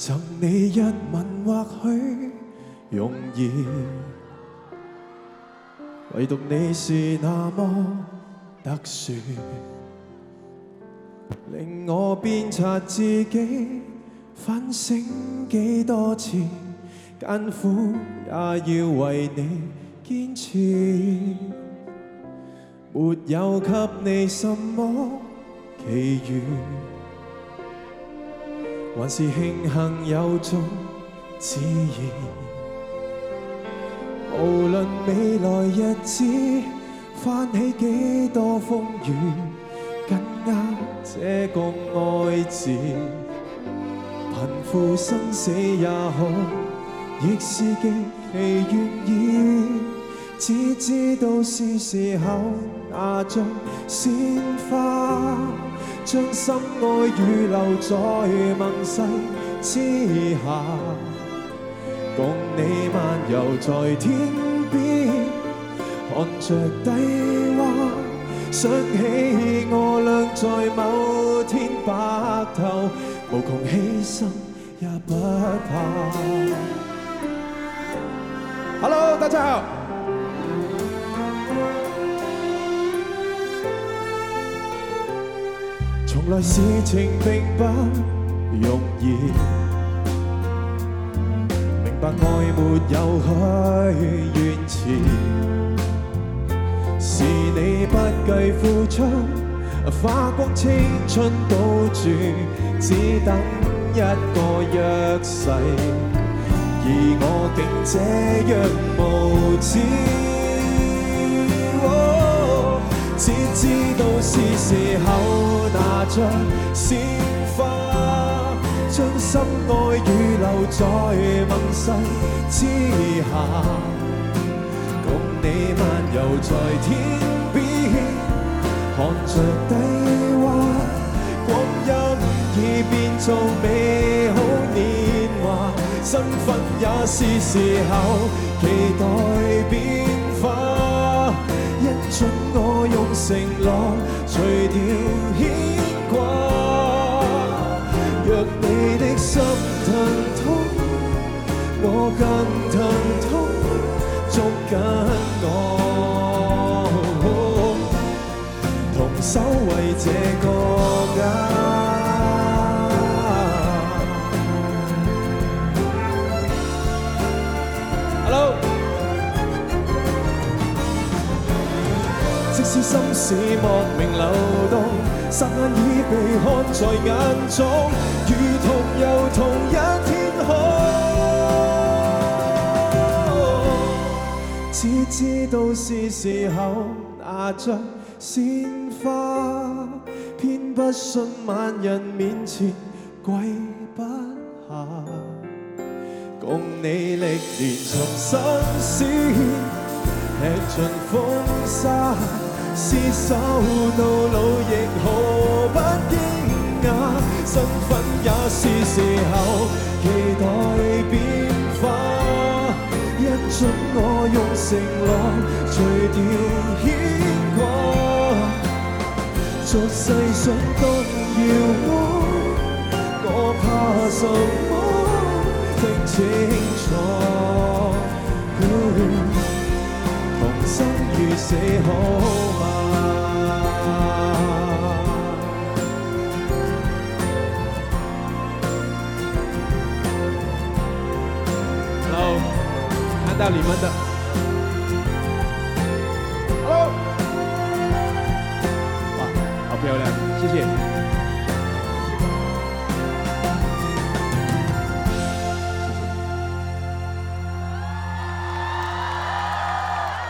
赠你一吻或許容易，唯獨你是那麼特殊，令我鞭策自己反省幾多次，艱苦也要為你堅持，沒有給你什麼奇遇。還是慶幸有種自然，無論未來日子翻起幾多風雨，緊握這個愛字，貧富生死也好，亦是極其願意。只知道是時候拿着鮮花，將心愛預留在盟誓之下，共你漫遊在天邊，看着低洼，想起我倆在某天白頭，無窮犧牲也不怕。Hello， 大家好。從來事情並不容易，明白愛沒有許願詞，是你不計付出，花光青春賭注，只等一個約誓，而我竟這樣無知。只知道是時候拿着鮮花，將心愛預留在盟誓之下，共你漫遊在天邊，看着低洼，光陰已變做美好年華，身份也是時候期待變化。因准我用承諾除掉牽掛，若你的心疼痛，我更疼痛，捉緊我，同守為這個家。Hello。即使心事莫名流動，霎眼已被看在眼中，如同遊同一天空。只知道是時候拿着鮮花，偏不信萬人面前跪不下，共你歷練從新鮮，吃盡風沙，廝守到老亦毫不驚訝，身份也是時候期待變化。一准我用承諾除掉牽掛，俗世想當遙望，我怕什麼？聽清楚。生與死好嗎？好，看到你們的。